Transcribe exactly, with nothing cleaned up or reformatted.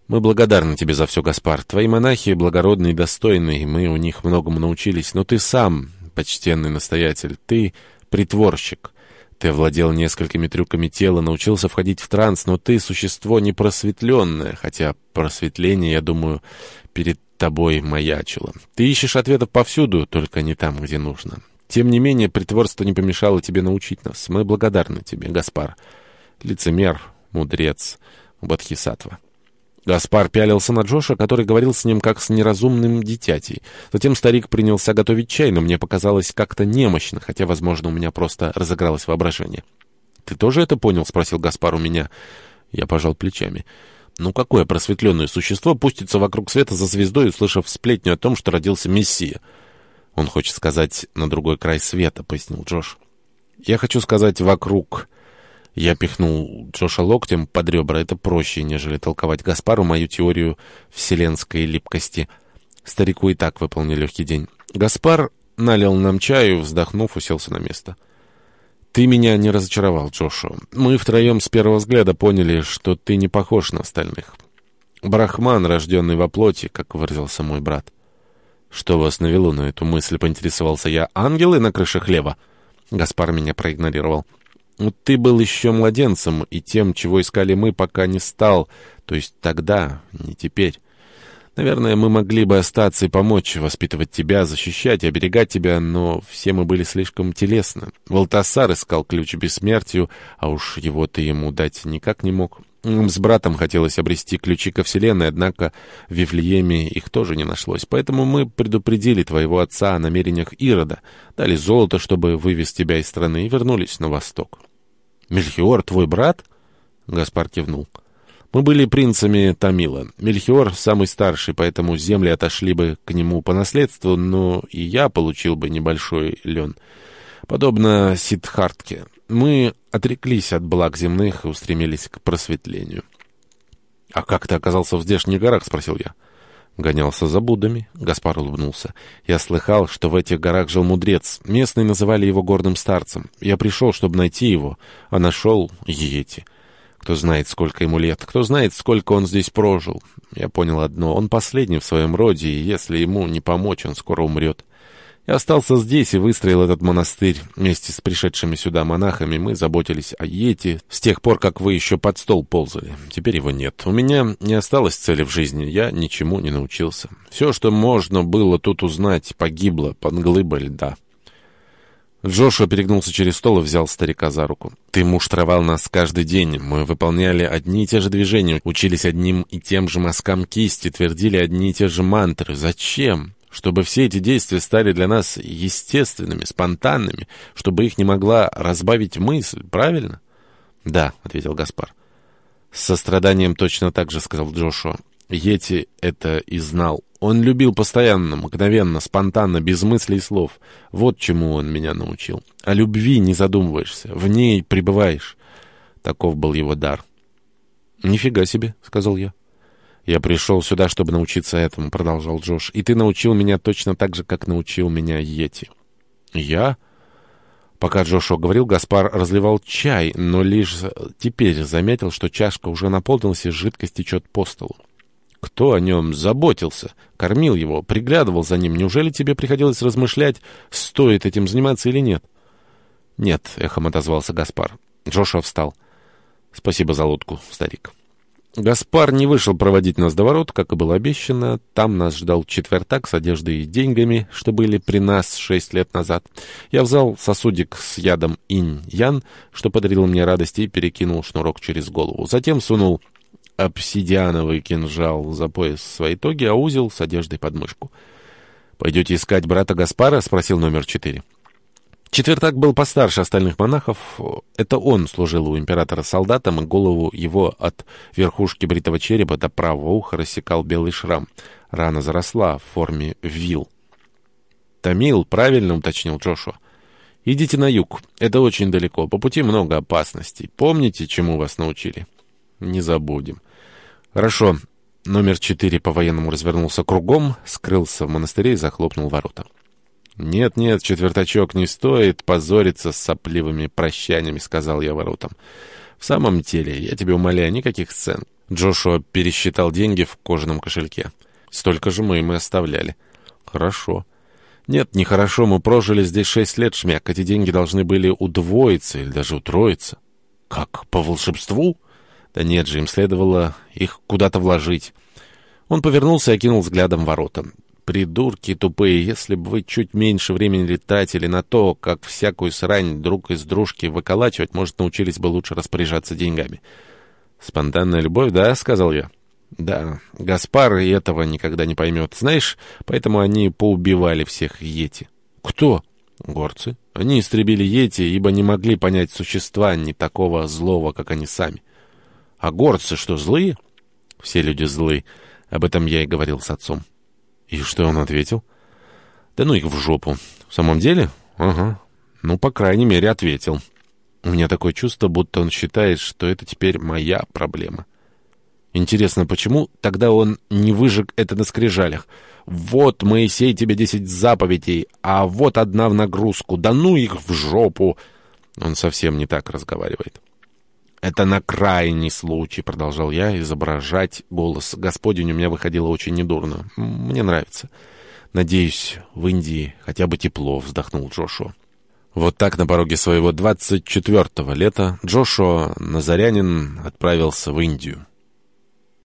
Мы благодарны тебе за все, Гаспар. Твои монахи благородные и достойные, мы у них многому научились. Но ты сам, почтенный настоятель, ты притворщик. Ты овладел несколькими трюками тела, научился входить в транс, но ты существо непросветленное, хотя просветление, я думаю, перед тобой маячило. Ты ищешь ответов повсюду, только не там, где нужно. Тем не менее, притворство не помешало тебе научить нас. Мы благодарны тебе, Гаспар. Лицемер, мудрец, бодхисаттва. Гаспар пялился на Джоша, который говорил с ним как с неразумным дитятей. Затем старик принялся готовить чай, но мне показалось как-то немощно, хотя, возможно, у меня просто разыгралось воображение. «Ты тоже это понял?» — спросил Гаспар у меня. Я пожал плечами. «Ну, какое просветленное существо пустится вокруг света за звездой, услышав сплетню о том, что родился Мессия?» «Он хочет сказать на другой край света», — пояснил Джош. «Я хочу сказать вокруг...» Я пихнул Джоша локтем под ребра. Это проще, нежели толковать Гаспару мою теорию вселенской липкости. Старику и так выпал нелегкий день. Гаспар налил нам чаю, вздохнув, уселся на место. «Ты меня не разочаровал, Джошуа. Мы втроем с первого взгляда поняли, что ты не похож на остальных. Брахман, рожденный во плоти, как выразился мой брат». «Что вас навело на эту мысль?» — поинтересовался я. «Ангелы на крыше хлева?» Гаспар меня проигнорировал. «Ты был еще младенцем, и тем, чего искали мы, пока не стал, то есть тогда, не теперь. Наверное, мы могли бы остаться и помочь воспитывать тебя, защищать и оберегать тебя, но все мы были слишком телесны. Валтасар искал ключ к бессмертию, а уж его ты ему дать никак не мог. С братом хотелось обрести ключи ко вселенной, однако в Вифлееме их тоже не нашлось. Поэтому мы предупредили твоего отца о намерениях Ирода, дали золото, чтобы вывести тебя из страны, и вернулись на восток». «Мельхиор, твой брат?» Гаспар кивнул. «Мы были принцами Тамила. Мельхиор самый старший, поэтому земли отошли бы к нему по наследству, но и я получил бы небольшой лен. Подобно Сиддхартхе. Мы отреклись от благ земных и устремились к просветлению». «А как ты оказался в здешних горах?» — спросил я. «Гонялся за Буддами», — Гаспар улыбнулся. «Я слыхал, что в этих горах жил мудрец. Местные называли его горным старцем. Я пришел, чтобы найти его, а нашел Йети. Кто знает, сколько ему лет, кто знает, сколько он здесь прожил. Я понял одно: он последний в своем роде, и если ему не помочь, он скоро умрет. Я остался здесь и выстроил этот монастырь. Вместе с пришедшими сюда монахами мы заботились о Йети с тех пор, как вы еще под стол ползали. Теперь его нет. У меня не осталось цели в жизни, я ничему не научился. Все, что можно было тут узнать, погибло под глыбой льда». Джошуа перегнулся через стол и взял старика за руку. «Ты муштровал нас каждый день. Мы выполняли одни и те же движения, учились одним и тем же мазкам кисти, твердили одни и те же мантры. Зачем? Чтобы все эти действия стали для нас естественными, спонтанными, чтобы их не могла разбавить мысль, правильно?» «Да», — ответил Гаспар. «С состраданием точно так же», — сказал Джошуа. «Йети это и знал. Он любил постоянно, мгновенно, спонтанно, без мыслей и слов. Вот чему он меня научил. О любви не задумываешься, в ней пребываешь. Таков был его дар». «Нифига себе», — сказал я. «Я пришел сюда, чтобы научиться этому», — продолжал Джош. «И ты научил меня точно так же, как научил меня Йети». «Я?» Пока Джошуа говорил, Гаспар разливал чай, но лишь теперь заметил, что чашка уже наполнилась и жидкость течет по столу. «Кто о нем заботился? Кормил его, приглядывал за ним. Неужели тебе приходилось размышлять, стоит этим заниматься или нет?» «Нет», — эхом отозвался Гаспар. Джошуа встал. «Спасибо за лодку, старик». Гаспар не вышел проводить нас до ворот, как и было обещано. Там нас ждал четвертак с одеждой и деньгами, что были при нас шесть лет назад. Я взял сосудик с ядом инь-ян, что подарил мне радость, и перекинул шнурок через голову. Затем сунул обсидиановый кинжал за пояс своей тоги, а узел с одеждой под мышку. «Пойдете искать брата Гаспара?» — спросил номер четыре. Четвертак был постарше остальных монахов. Это он служил у императора солдатом, и голову его от верхушки бритого черепа до правого уха рассекал белый шрам. Рана заросла в форме вил. «Тамил, правильно», — уточнил Джошуа. «Идите на юг. Это очень далеко. По пути много опасностей. Помните, чему вас научили?» «Не забудем». «Хорошо». Номер четыре по-военному развернулся кругом, скрылся в монастыре и захлопнул ворота. «Нет-нет, четвертачок, не стоит позориться с сопливыми прощаниями», — сказал я воротам. «В самом деле, я тебя умоляю, никаких сцен. Джошуа пересчитал деньги в кожаном кошельке. Столько же мы им и оставляли. Хорошо. Нет, нехорошо, мы прожили здесь шесть лет, Шмяк. Эти деньги должны были удвоиться или даже утроиться. Как, по волшебству? Да нет же, им следовало их куда-то вложить. Он повернулся и окинул взглядом ворота. Придурки тупые, если бы вы чуть меньше времени тратили на то, как всякую срань друг из дружки выколачивать, может, научились бы лучше распоряжаться деньгами. «Спонтанная любовь, да?» — сказал я. «Да, Гаспар и этого никогда не поймет. Знаешь, поэтому они поубивали всех йети». «Кто?» «Горцы. Они истребили йети, ибо не могли понять существа не такого злого, как они сами». «А горцы что, злые?» «Все люди злые. Об этом я и говорил с отцом». «И что он ответил?» «Да ну их в жопу». «В самом деле?» «Ага. Ну, по крайней мере, ответил». У меня такое чувство, будто он считает, что это теперь моя проблема. Интересно, почему тогда он не выжег это на скрижалях? Вот, Моисей, тебе десять заповедей, а вот одна в нагрузку. Да ну их в жопу! Он совсем не так разговаривает. «Это на крайний случай», — продолжал я изображать голос. Господень у меня выходило очень недурно. Мне нравится. «Надеюсь, в Индии хотя бы тепло», — вздохнул Джошуа. Вот так на пороге своего двадцать четвёртого лета Джошуа Назарянин отправился в Индию.